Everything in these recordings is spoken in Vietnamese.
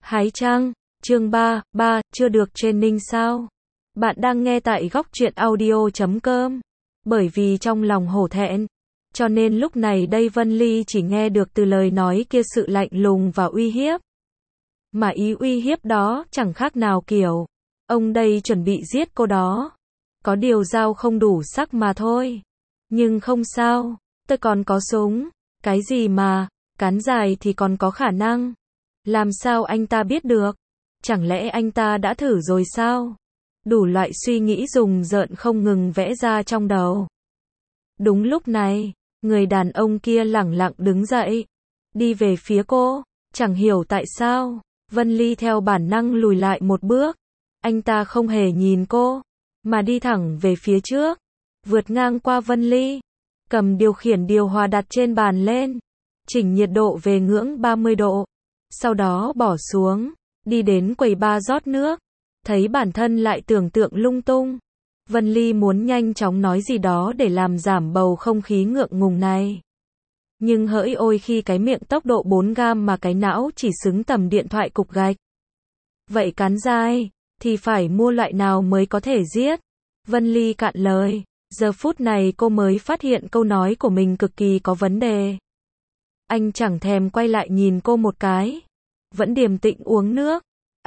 Hái trăng, chương 3, chưa được training sao? Bạn đang nghe tại góc truyện audio.com. Bởi vì trong lòng hổ thẹn, cho nên lúc này đây Vân Ly chỉ nghe được từ lời nói kia sự lạnh lùng và uy hiếp. Mà ý uy hiếp đó chẳng khác nào kiểu, ông đây chuẩn bị giết cô đó. Có điều dao không đủ sắc mà thôi. Nhưng không sao, tôi còn có súng. Cái gì mà, cán dài thì còn có khả năng. Làm sao anh ta biết được? Chẳng lẽ anh ta đã thử rồi sao? Đủ loại suy nghĩ rùng rợn không ngừng vẽ ra trong đầu. Đúng lúc này, người đàn ông kia lẳng lặng đứng dậy, đi về phía cô. Chẳng hiểu tại sao, Vân Ly theo bản năng lùi lại một bước. Anh ta không hề nhìn cô, mà đi thẳng về phía trước, vượt ngang qua Vân Ly, cầm điều khiển điều hòa đặt trên bàn lên, chỉnh nhiệt độ về ngưỡng 30 độ. Sau đó bỏ xuống, đi đến quầy bar rót nước, thấy bản thân lại tưởng tượng lung tung. Vân Ly muốn nhanh chóng nói gì đó để làm giảm bầu không khí ngượng ngùng này. Nhưng hỡi ôi khi cái miệng tốc độ 4 gam mà cái não chỉ xứng tầm điện thoại cục gạch. Vậy cán dai, thì phải mua loại nào mới có thể giết? Vân Ly cạn lời, giờ phút này cô mới phát hiện câu nói của mình cực kỳ có vấn đề. Anh chẳng thèm quay lại nhìn cô một cái, vẫn điềm tĩnh uống nước.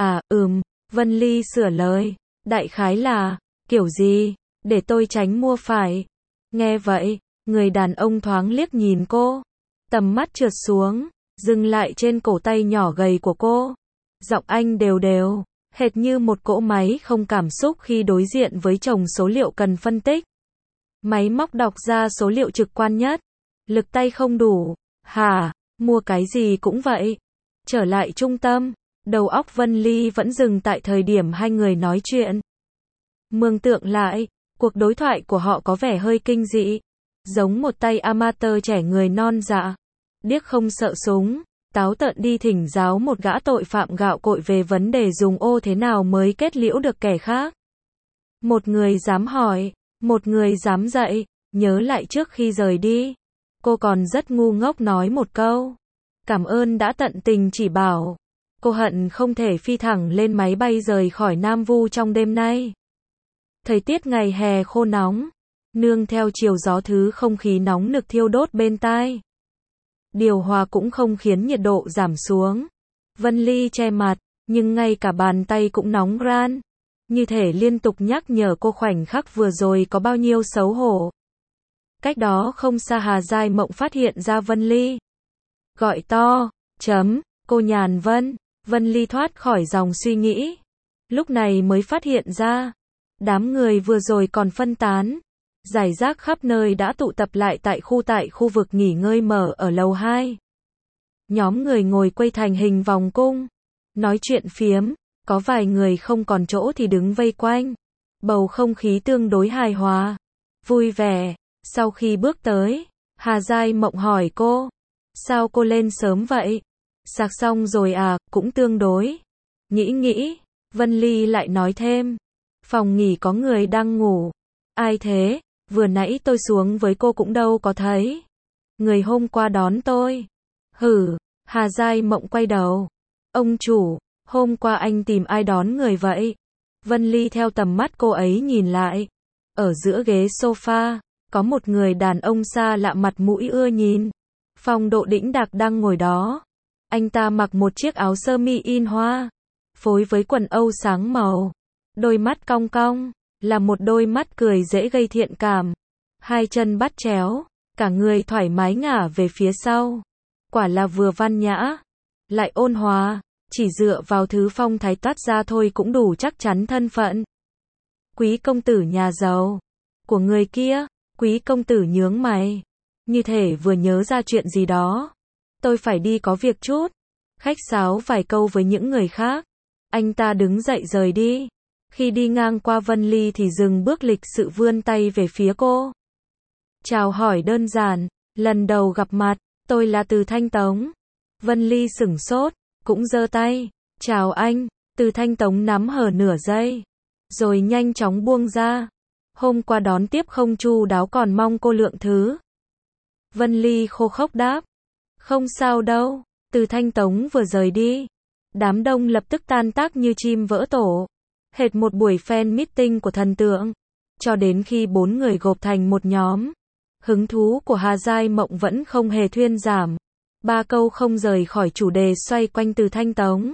Vân Ly sửa lời, đại khái là, kiểu gì, để tôi tránh mua phải. Nghe vậy, người đàn ông thoáng liếc nhìn cô, tầm mắt trượt xuống, dừng lại trên cổ tay nhỏ gầy của cô. Giọng anh đều đều, hệt như một cỗ máy không cảm xúc khi đối diện với chồng số liệu cần phân tích. Máy móc đọc ra số liệu trực quan nhất, lực tay không đủ. Hả, mua cái gì cũng vậy. Trở lại trung tâm, đầu óc Vân Ly vẫn dừng tại thời điểm hai người nói chuyện. Mường tượng lại, cuộc đối thoại của họ có vẻ hơi kinh dị, giống một tay amateur trẻ người non dạ, điếc không sợ súng, táo tợn đi thỉnh giáo một gã tội phạm gạo cội về vấn đề dùng ô thế nào mới kết liễu được kẻ khác. Một người dám hỏi, một người dám dạy. Nhớ lại trước khi rời đi, cô còn rất ngu ngốc nói một câu, cảm ơn đã tận tình chỉ bảo. Cô hận không thể phi thẳng lên máy bay rời khỏi Nam Vu trong đêm nay. Thời tiết ngày hè khô nóng, nương theo chiều gió thứ không khí nóng nực thiêu đốt bên tai. Điều hòa cũng không khiến nhiệt độ giảm xuống. Vân Ly che mặt, nhưng ngay cả bàn tay cũng nóng ran, như thể liên tục nhắc nhở cô khoảnh khắc vừa rồi có bao nhiêu xấu hổ. Cách đó không xa Hà Giai Mộng phát hiện ra Vân Ly. Gọi to, cô Nhàn Vân. Vân Ly thoát khỏi dòng suy nghĩ. Lúc này mới phát hiện ra, đám người vừa rồi còn phân tán, rải rác khắp nơi đã tụ tập lại tại khu vực nghỉ ngơi mở ở lầu 2. Nhóm người ngồi quây thành hình vòng cung, nói chuyện phiếm, có vài người không còn chỗ thì đứng vây quanh. Bầu không khí tương đối hài hòa, vui vẻ. Sau khi bước tới, Hà Giai Mộng hỏi cô, sao cô lên sớm vậy? Sạc xong rồi à, cũng tương đối. Nghĩ, Vân Ly lại nói thêm, phòng nghỉ có người đang ngủ. Ai thế? Vừa nãy tôi xuống với cô cũng đâu có thấy. Người hôm qua đón tôi. Hà Giai Mộng quay đầu. Ông chủ, hôm qua anh tìm ai đón người vậy? Vân Ly theo tầm mắt cô ấy nhìn lại. Ở giữa ghế sofa, có một người đàn ông xa lạ mặt mũi ưa nhìn. Phong độ đĩnh đạc đang ngồi đó. Anh ta mặc một chiếc áo sơ mi in hoa, phối với quần âu sáng màu. Đôi mắt cong cong, là một đôi mắt cười dễ gây thiện cảm. Hai chân bắt chéo, cả người thoải mái ngả về phía sau. Quả là vừa văn nhã, lại ôn hòa, chỉ dựa vào thứ phong thái toát ra thôi cũng đủ chắc chắn thân phận. Quý công tử nhà giàu của người kia. Quý công tử nhướng mày, như thể vừa nhớ ra chuyện gì đó. Tôi phải đi có việc chút. Khách sáo vài câu với những người khác. Anh ta đứng dậy rời đi. Khi đi ngang qua Vân Ly thì dừng bước lịch sự vươn tay về phía cô. Chào hỏi đơn giản, lần đầu gặp mặt, tôi là Từ Thanh Tống. Vân Ly sửng sốt, cũng giơ tay. Chào anh. Từ Thanh Tống nắm hở nửa giây, rồi nhanh chóng buông ra. Hôm qua đón tiếp không chu đáo còn mong cô lượng thứ. Vân Ly khô khốc đáp. Không sao đâu. Từ Thanh Tống vừa rời đi, Đám đông lập tức tan tác như chim vỡ tổ. Hệt một buổi fan meeting của thần tượng. Cho đến khi 4 người gộp thành một nhóm. Hứng thú của Hà Giai Mộng vẫn không hề thuyên giảm. 3 câu không rời khỏi chủ đề xoay quanh Từ Thanh Tống.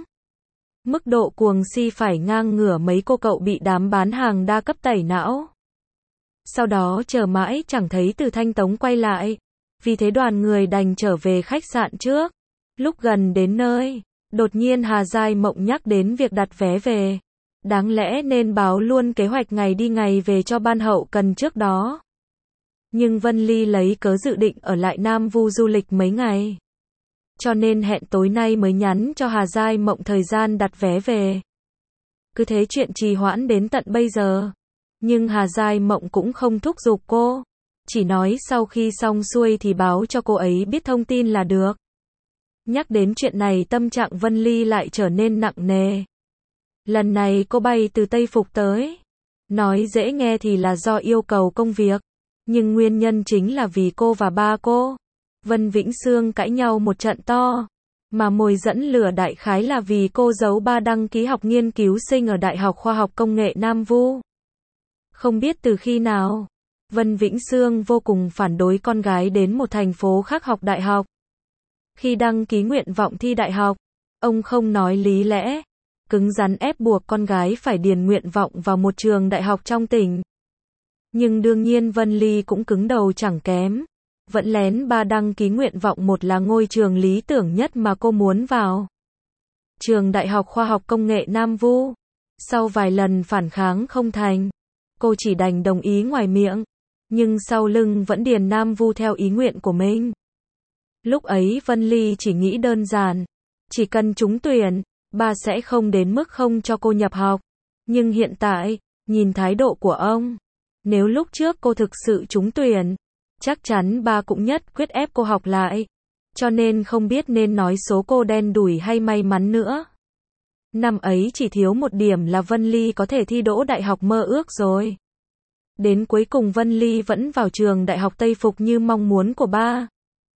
Mức độ cuồng si phải ngang ngửa mấy cô cậu bị đám bán hàng đa cấp tẩy não. Sau đó chờ mãi chẳng thấy Từ Thanh Tống quay lại. Vì thế đoàn người đành trở về khách sạn trước. Lúc gần đến nơi, đột nhiên Hà Giai Mộng nhắc đến việc đặt vé về. Đáng lẽ nên báo luôn kế hoạch ngày đi ngày về cho ban hậu cần trước đó. Nhưng Vân Ly lấy cớ dự định ở lại Nam Vu du lịch mấy ngày. Cho nên hẹn tối nay mới nhắn cho Hà Giai Mộng thời gian đặt vé về. Cứ thế chuyện trì hoãn đến tận bây giờ. Nhưng Hà Giai Mộng cũng không thúc giục cô. Chỉ nói sau khi xong xuôi thì báo cho cô ấy biết thông tin là được. Nhắc đến chuyện này tâm trạng Vân Ly lại trở nên nặng nề. Lần này cô bay từ Tây Phục tới. Nói dễ nghe thì là do yêu cầu công việc. Nhưng nguyên nhân chính là vì cô và ba cô, Vân Vĩnh Sương cãi nhau một trận to. Mà mồi dẫn lửa đại khái là vì cô giấu ba đăng ký học nghiên cứu sinh ở Đại học Khoa học Công nghệ Nam Vu. Không biết từ khi nào, Vân Vĩnh Sương vô cùng phản đối con gái đến một thành phố khác học đại học. Khi đăng ký nguyện vọng thi đại học, ông không nói lý lẽ, cứng rắn ép buộc con gái phải điền nguyện vọng vào một trường đại học trong tỉnh. Nhưng đương nhiên Vân Ly cũng cứng đầu chẳng kém. Vẫn lén ba đăng ký nguyện vọng một là ngôi trường lý tưởng nhất mà cô muốn vào. Trường Đại học Khoa học Công nghệ Nam Vu. Sau vài lần phản kháng không thành, cô chỉ đành đồng ý ngoài miệng. Nhưng sau lưng vẫn điền Nam Vu theo ý nguyện của mình. Lúc ấy Vân Ly chỉ nghĩ đơn giản. Chỉ cần trúng tuyển, ba sẽ không đến mức không cho cô nhập học. Nhưng hiện tại, nhìn thái độ của ông, nếu lúc trước cô thực sự trúng tuyển, chắc chắn ba cũng nhất quyết ép cô học lại. Cho nên không biết nên nói số cô đen đủi hay may mắn nữa. Năm ấy chỉ thiếu một điểm là Vân Ly có thể thi đỗ đại học mơ ước rồi. Đến cuối cùng Vân Ly vẫn vào trường Đại học Tây Phục như mong muốn của ba.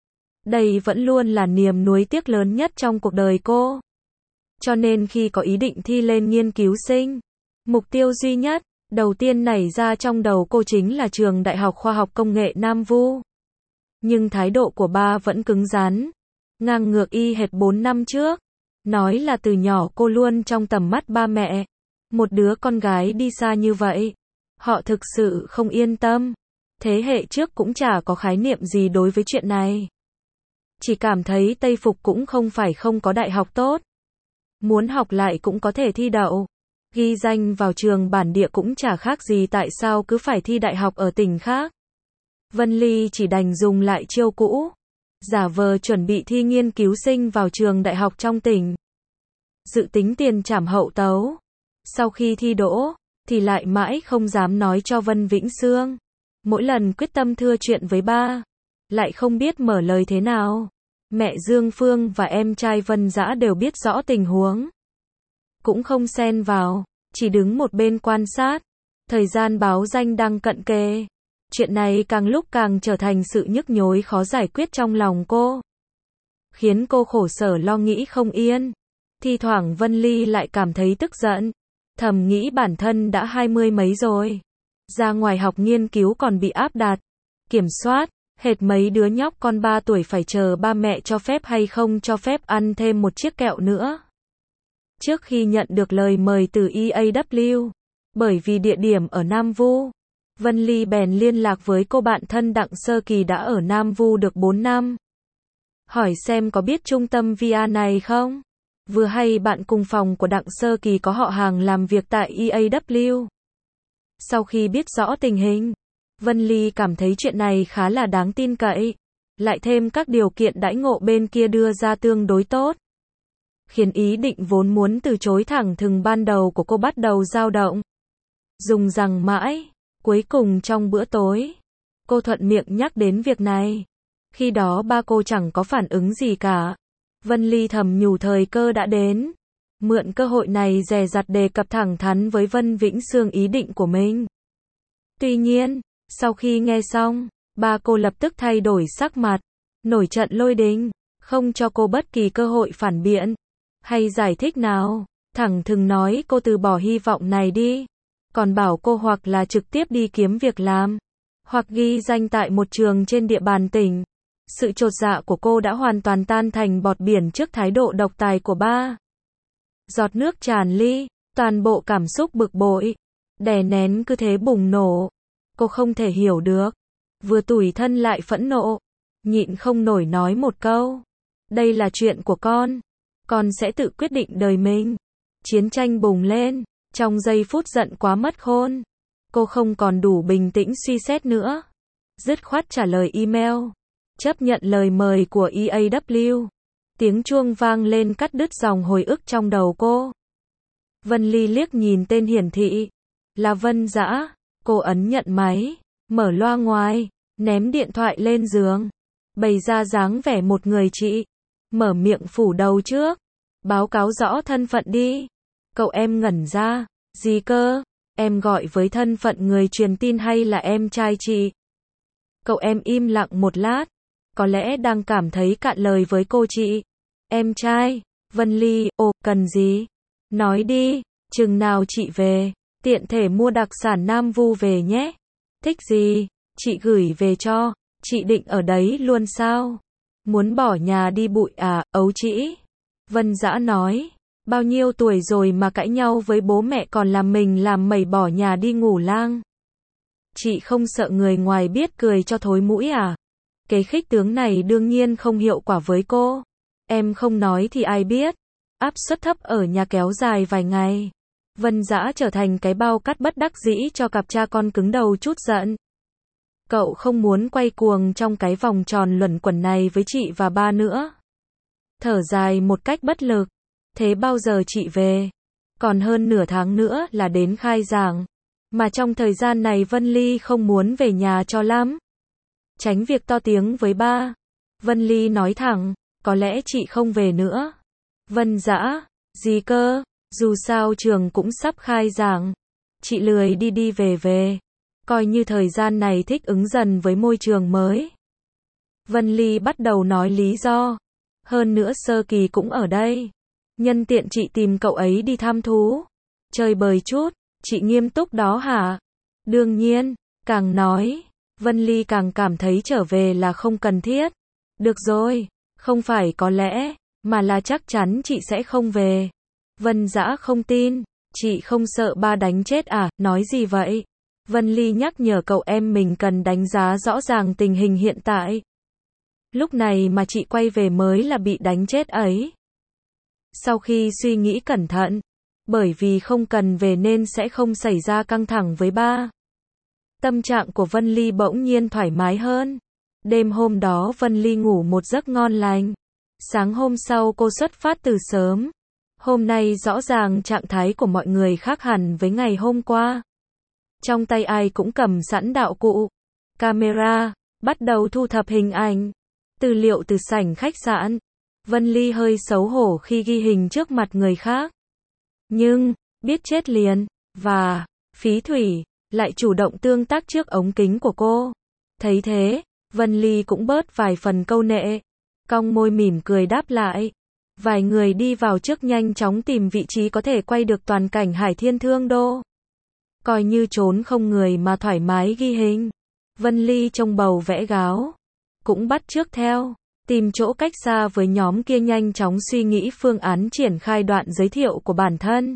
Đây vẫn luôn là niềm nuối tiếc lớn nhất trong cuộc đời cô. Cho nên khi có ý định thi lên nghiên cứu sinh, mục tiêu duy nhất đầu tiên nảy ra trong đầu cô chính là trường Đại học Khoa học Công nghệ Nam Vu. Nhưng thái độ của ba vẫn cứng rắn, ngang ngược y hệt 4 năm trước. Nói là từ nhỏ cô luôn trong tầm mắt ba mẹ. Một đứa con gái đi xa như vậy, họ thực sự không yên tâm. Thế hệ trước cũng chả có khái niệm gì đối với chuyện này. Chỉ cảm thấy Tây Phục cũng không phải không có đại học tốt. Muốn học lại cũng có thể thi đậu. Ghi danh vào trường bản địa cũng chả khác gì tại sao cứ phải thi đại học ở tỉnh khác. Vân Ly chỉ đành dùng lại chiêu cũ. Giả vờ chuẩn bị thi nghiên cứu sinh vào trường đại học trong tỉnh. Dự tính tiền trảm hậu tấu. Sau khi thi đỗ, thì lại mãi không dám nói cho Vân Vĩnh Sương. Mỗi lần quyết tâm thưa chuyện với ba, lại không biết mở lời thế nào. Mẹ Dương Phương và em trai Vân Dã đều biết rõ tình huống. Cũng không xen vào, chỉ đứng một bên quan sát. Thời gian báo danh đang cận kề. Chuyện này càng lúc càng trở thành sự nhức nhối khó giải quyết trong lòng cô. Khiến cô khổ sở lo nghĩ không yên. Thi thoảng Vân Ly lại cảm thấy tức giận. Thầm nghĩ bản thân đã 20 mấy rồi. Ra ngoài học nghiên cứu còn bị áp đặt, kiểm soát. Hệt mấy đứa nhóc con 3 tuổi phải chờ ba mẹ cho phép hay không cho phép ăn thêm một chiếc kẹo nữa. Trước khi nhận được lời mời từ EAW, bởi vì địa điểm ở Nam Vu, Vân Ly bèn liên lạc với cô bạn thân Đặng Sơ Kỳ đã ở Nam Vu được 4 năm. Hỏi xem có biết trung tâm VR này không? Vừa hay bạn cùng phòng của Đặng Sơ Kỳ có họ hàng làm việc tại EAW. Sau khi biết rõ tình hình, Vân Ly cảm thấy chuyện này khá là đáng tin cậy. Lại thêm các điều kiện đãi ngộ bên kia đưa ra tương đối tốt. Khiến ý định vốn muốn từ chối thẳng thừng ban đầu của cô bắt đầu dao động. Dùng rằng mãi, cuối cùng trong bữa tối, cô thuận miệng nhắc đến việc này. Khi đó ba cô chẳng có phản ứng gì cả. Vân Ly thầm nhủ thời cơ đã đến. Mượn cơ hội này dè dặt đề cập thẳng thắn với Vân Vĩnh Sương ý định của mình. Tuy nhiên, sau khi nghe xong, ba cô lập tức thay đổi sắc mặt, nổi trận lôi đình, không cho cô bất kỳ cơ hội phản biện. Hay giải thích nào? Thẳng thừng nói cô từ bỏ hy vọng này đi. Còn bảo cô hoặc là trực tiếp đi kiếm việc làm, hoặc ghi danh tại một trường trên địa bàn tỉnh. Sự chột dạ của cô đã hoàn toàn tan thành bọt biển trước thái độ độc tài của ba. Giọt nước tràn ly, toàn bộ cảm xúc bực bội, đè nén cứ thế bùng nổ. Cô không thể hiểu được, vừa tủi thân lại phẫn nộ, nhịn không nổi nói một câu. Đây là chuyện của con sẽ tự quyết định đời mình. Chiến tranh bùng lên, trong giây phút giận quá mất khôn. Cô không còn đủ bình tĩnh suy xét nữa. Dứt khoát trả lời email, chấp nhận lời mời của EAW. Tiếng chuông vang lên cắt đứt dòng hồi ức trong đầu cô. Vân Ly liếc nhìn tên hiển thị, là Vân Dã. Cô ấn nhận máy, mở loa ngoài, ném điện thoại lên giường, bày ra dáng vẻ một người chị, mở miệng phủ đầu trước, báo cáo rõ thân phận đi. Cậu em ngẩn ra, gì cơ? Em gọi với thân phận người truyền tin hay là em trai chị? Cậu em im lặng một lát, có lẽ đang cảm thấy cạn lời với cô chị. Em trai. Vân Ly, ồ, cần gì? Nói đi, chừng nào chị về, tiện thể mua đặc sản Nam Vu về nhé. Thích gì? Chị gửi về cho. Chị định ở đấy luôn sao? Muốn bỏ nhà đi bụi à, ấu trĩ? Vân Dã nói, bao nhiêu tuổi rồi mà cãi nhau với bố mẹ còn làm mình làm mẩy bỏ nhà đi ngủ lang. Chị không sợ người ngoài biết cười cho thối mũi à? Cái khích tướng này đương nhiên không hiệu quả với cô. Em không nói thì ai biết. Áp suất thấp ở nhà kéo dài vài ngày. Vân Dã trở thành cái bao cắt bất đắc dĩ cho cặp cha con cứng đầu chút giận. Cậu không muốn quay cuồng trong cái vòng tròn luẩn quẩn này với chị và ba nữa. Thở dài một cách bất lực. Thế bao giờ chị về? Còn hơn nửa tháng nữa là đến khai giảng. Mà trong thời gian này Vân Ly không muốn về nhà cho lắm. Tránh việc to tiếng với ba. Vân Ly nói thẳng, có lẽ chị không về nữa. Vân Dã, gì cơ? Dù sao trường cũng sắp khai giảng. Chị lười đi về. Coi như thời gian này thích ứng dần với môi trường mới. Vân Ly bắt đầu nói lý do. Hơn nữa Sơ Kỳ cũng ở đây. Nhân tiện chị tìm cậu ấy đi thăm thú. Chơi bời chút. Chị nghiêm túc đó hả? Đương nhiên, càng nói, Vân Ly càng cảm thấy trở về là không cần thiết. Được rồi, không phải có lẽ, mà là chắc chắn chị sẽ không về. Vân Dã không tin, chị không sợ ba đánh chết à, nói gì vậy? Vân Ly nhắc nhở cậu em mình cần đánh giá rõ ràng tình hình hiện tại. Lúc này mà chị quay về mới là bị đánh chết ấy. Sau khi suy nghĩ cẩn thận, bởi vì không cần về nên sẽ không xảy ra căng thẳng với ba. Tâm trạng của Vân Ly bỗng nhiên thoải mái hơn. Đêm hôm đó Vân Ly ngủ một giấc ngon lành. Sáng hôm sau cô xuất phát từ sớm. Hôm nay rõ ràng trạng thái của mọi người khác hẳn với ngày hôm qua. Trong tay ai cũng cầm sẵn đạo cụ, camera, bắt đầu thu thập hình ảnh, tư liệu từ sảnh khách sạn. Vân Ly hơi xấu hổ khi ghi hình trước mặt người khác. Nhưng, biết chết liền, và, Phí Thủy, lại chủ động tương tác trước ống kính của cô. Thấy thế, Vân Ly cũng bớt vài phần câu nệ. Cong môi mỉm cười đáp lại. Vài người đi vào trước nhanh chóng tìm vị trí có thể quay được toàn cảnh Hải Thiên Thương Đô. Coi như trốn không người mà thoải mái ghi hình. Vân Ly trông bầu vẽ gáo. Cũng bắt chước theo. Tìm chỗ cách xa với nhóm kia nhanh chóng suy nghĩ phương án triển khai đoạn giới thiệu của bản thân.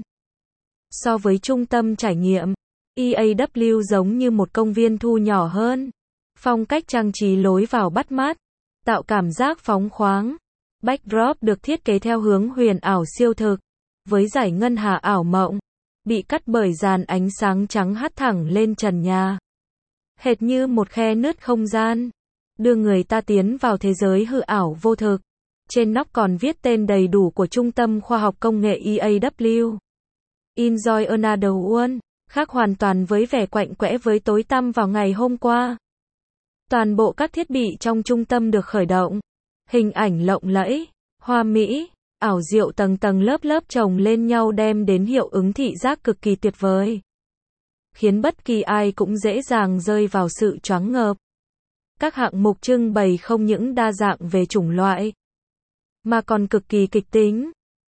So với trung tâm trải nghiệm, EAW giống như một công viên thu nhỏ hơn. Phong cách trang trí lối vào bắt mắt, tạo cảm giác phóng khoáng. Backdrop được thiết kế theo hướng huyền ảo siêu thực, với dải ngân hà ảo mộng, bị cắt bởi dàn ánh sáng trắng hắt thẳng lên trần nhà. Hệt như một khe nứt không gian, đưa người ta tiến vào thế giới hư ảo vô thực. Trên nóc còn viết tên đầy đủ của Trung tâm Khoa học Công nghệ EAW. Enjoy another one, khác hoàn toàn với vẻ quạnh quẽ với tối tăm vào ngày hôm qua. Toàn bộ các thiết bị trong trung tâm được khởi động. Hình ảnh lộng lẫy, hoa mỹ, ảo diệu tầng tầng lớp lớp chồng lên nhau đem đến hiệu ứng thị giác cực kỳ tuyệt vời. Khiến bất kỳ ai cũng dễ dàng rơi vào sự choáng ngợp. Các hạng mục trưng bày không những đa dạng về chủng loại, mà còn cực kỳ kịch tính.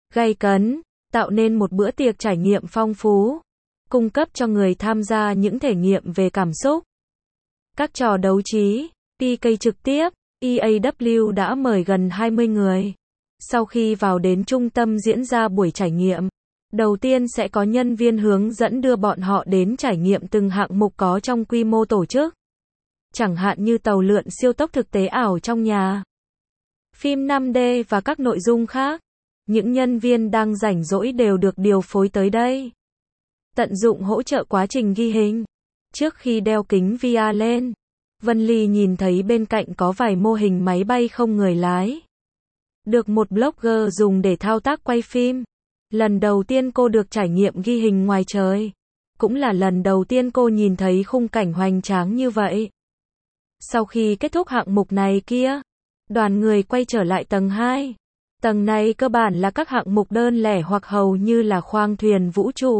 gay cấn, tạo nên một bữa tiệc trải nghiệm phong phú, cung cấp cho người tham gia những thể nghiệm về cảm xúc. Các trò đấu trí, PK trực tiếp, EAW đã mời gần 20 người. Sau khi vào đến trung tâm diễn ra buổi trải nghiệm, đầu tiên sẽ có nhân viên hướng dẫn đưa bọn họ đến trải nghiệm từng hạng mục có trong quy mô tổ chức. Chẳng hạn như tàu lượn siêu tốc thực tế ảo trong nhà, phim 5D và các nội dung khác. Những nhân viên đang rảnh rỗi đều được điều phối tới đây, tận dụng hỗ trợ quá trình ghi hình. Trước khi đeo kính VR lên, Vân Ly nhìn thấy bên cạnh có vài mô hình máy bay không người lái, được một blogger dùng để thao tác quay phim. Lần đầu tiên cô được trải nghiệm ghi hình ngoài trời, cũng là lần đầu tiên cô nhìn thấy khung cảnh hoành tráng như vậy. Sau khi kết thúc hạng mục này kia, đoàn người quay trở lại tầng 2. Tầng này cơ bản là các hạng mục đơn lẻ hoặc hầu như là khoang thuyền vũ trụ,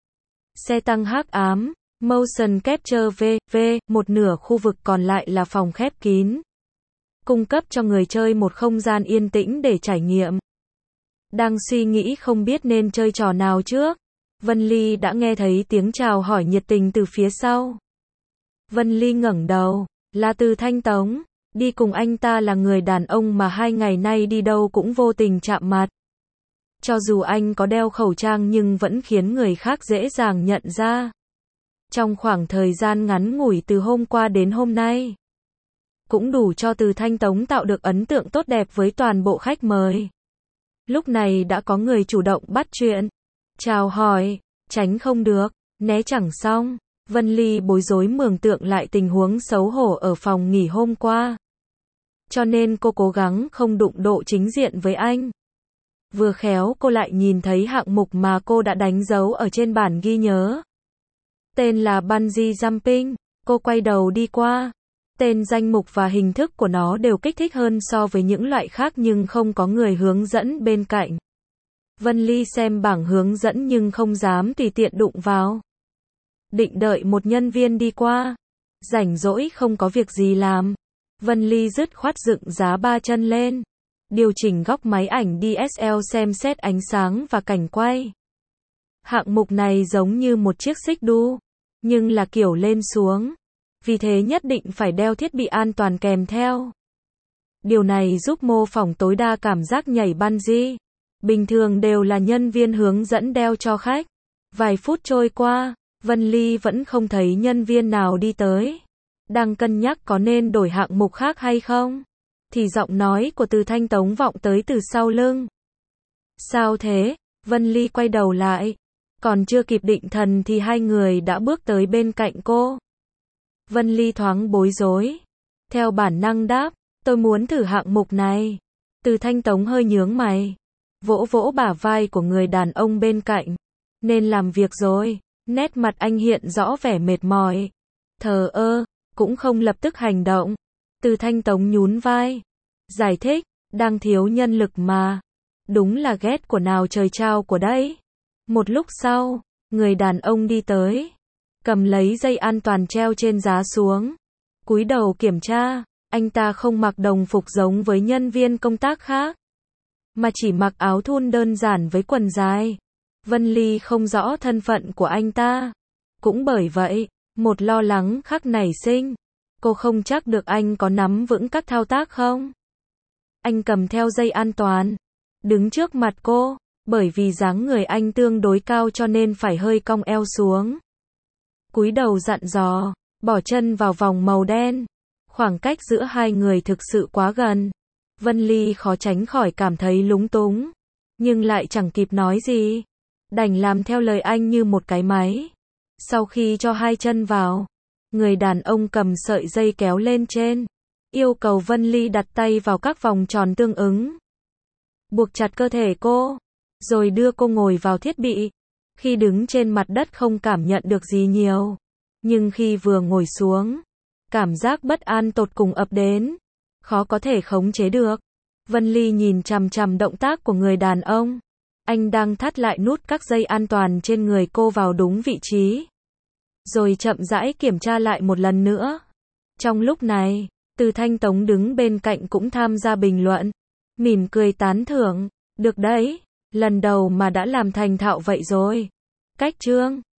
xe tăng hắc ám, motion capture v.v. Một nửa khu vực còn lại là phòng khép kín, cung cấp cho người chơi một không gian yên tĩnh để trải nghiệm. Đang suy nghĩ không biết nên chơi trò nào trước, Vân Ly đã nghe thấy tiếng chào hỏi nhiệt tình từ phía sau. Vân Ly ngẩng đầu, là Từ Thanh Tống. Đi cùng anh ta là người đàn ông mà 2 ngày nay đi đâu cũng vô tình chạm mặt. Cho dù anh có đeo khẩu trang nhưng vẫn khiến người khác dễ dàng nhận ra. Trong khoảng thời gian ngắn ngủi từ hôm qua đến hôm nay, cũng đủ cho Từ Thanh Tống tạo được ấn tượng tốt đẹp với toàn bộ khách mời. Lúc này đã có người chủ động bắt chuyện, chào hỏi, tránh không được, né chẳng xong. Vân Ly bối rối mường tượng lại tình huống xấu hổ ở phòng nghỉ hôm qua. Cho nên cô cố gắng không đụng độ chính diện với anh. Vừa khéo cô lại nhìn thấy hạng mục mà cô đã đánh dấu ở trên bản ghi nhớ. Tên là Bungee Jumping. Cô quay đầu đi qua. Tên, danh mục và hình thức của nó đều kích thích hơn so với những loại khác nhưng không có người hướng dẫn bên cạnh. Vân Ly xem bảng hướng dẫn nhưng không dám tùy tiện đụng vào. Định đợi một nhân viên đi qua. Rảnh rỗi không có việc gì làm, Vân Ly dứt khoát dựng giá 3 chân lên, điều chỉnh góc máy ảnh DSL xem xét ánh sáng và cảnh quay. Hạng mục này giống như một chiếc xích đu, nhưng là kiểu lên xuống, vì thế nhất định phải đeo thiết bị an toàn kèm theo. Điều này giúp mô phỏng tối đa cảm giác nhảy bungee. Bình thường đều là nhân viên hướng dẫn đeo cho khách. Vài phút trôi qua, Vân Ly vẫn không thấy nhân viên nào đi tới. Đang cân nhắc có nên đổi hạng mục khác hay không, thì giọng nói của Từ Thanh Tống vọng tới từ sau lưng. Sao thế? Vân Ly quay đầu lại. Còn chưa kịp định thần thì hai người đã bước tới bên cạnh cô. Vân Ly thoáng bối rối, theo bản năng đáp, tôi muốn thử hạng mục này. Từ Thanh Tống hơi nhướng mày, vỗ vỗ bả vai của người đàn ông bên cạnh. Nên làm việc rồi. Nét mặt anh hiện rõ vẻ mệt mỏi, thờ ơ, cũng không lập tức hành động. Từ Thanh Tống nhún vai, giải thích, đang thiếu nhân lực mà. Đúng là ghét của nào trời trao của đấy. Một lúc sau, người đàn ông đi tới, cầm lấy dây an toàn treo trên giá xuống, cúi đầu kiểm tra. Anh ta không mặc đồng phục giống với nhân viên công tác khác, mà chỉ mặc áo thun đơn giản với quần dài. Vân Ly không rõ thân phận của anh ta. Cũng bởi vậy, một lo lắng khác nảy sinh. Cô không chắc được anh có nắm vững các thao tác không. Anh cầm theo dây an toàn, đứng trước mặt cô, bởi vì dáng người anh tương đối cao cho nên phải hơi cong eo xuống. Cúi đầu dặn dò, bỏ chân vào vòng màu đen. Khoảng cách giữa hai người thực sự quá gần. Vân Ly khó tránh khỏi cảm thấy lúng túng, nhưng lại chẳng kịp nói gì. Đành làm theo lời anh như một cái máy. Sau khi cho hai chân vào, người đàn ông cầm sợi dây kéo lên trên, yêu cầu Vân Ly đặt tay vào các vòng tròn tương ứng, buộc chặt cơ thể cô, rồi đưa cô ngồi vào thiết bị. Khi đứng trên mặt đất không cảm nhận được gì nhiều, nhưng khi vừa ngồi xuống, cảm giác bất an tột cùng ập đến, khó có thể khống chế được. Vân Ly nhìn chằm chằm động tác của người đàn ông. Anh đang thắt lại nút các dây an toàn trên người cô vào đúng vị trí, rồi chậm rãi kiểm tra lại một lần nữa. Trong lúc này, Từ Thanh Tống đứng bên cạnh cũng tham gia bình luận, mỉm cười tán thưởng, được đấy, Lần đầu mà đã làm thành thạo vậy rồi. Cách chương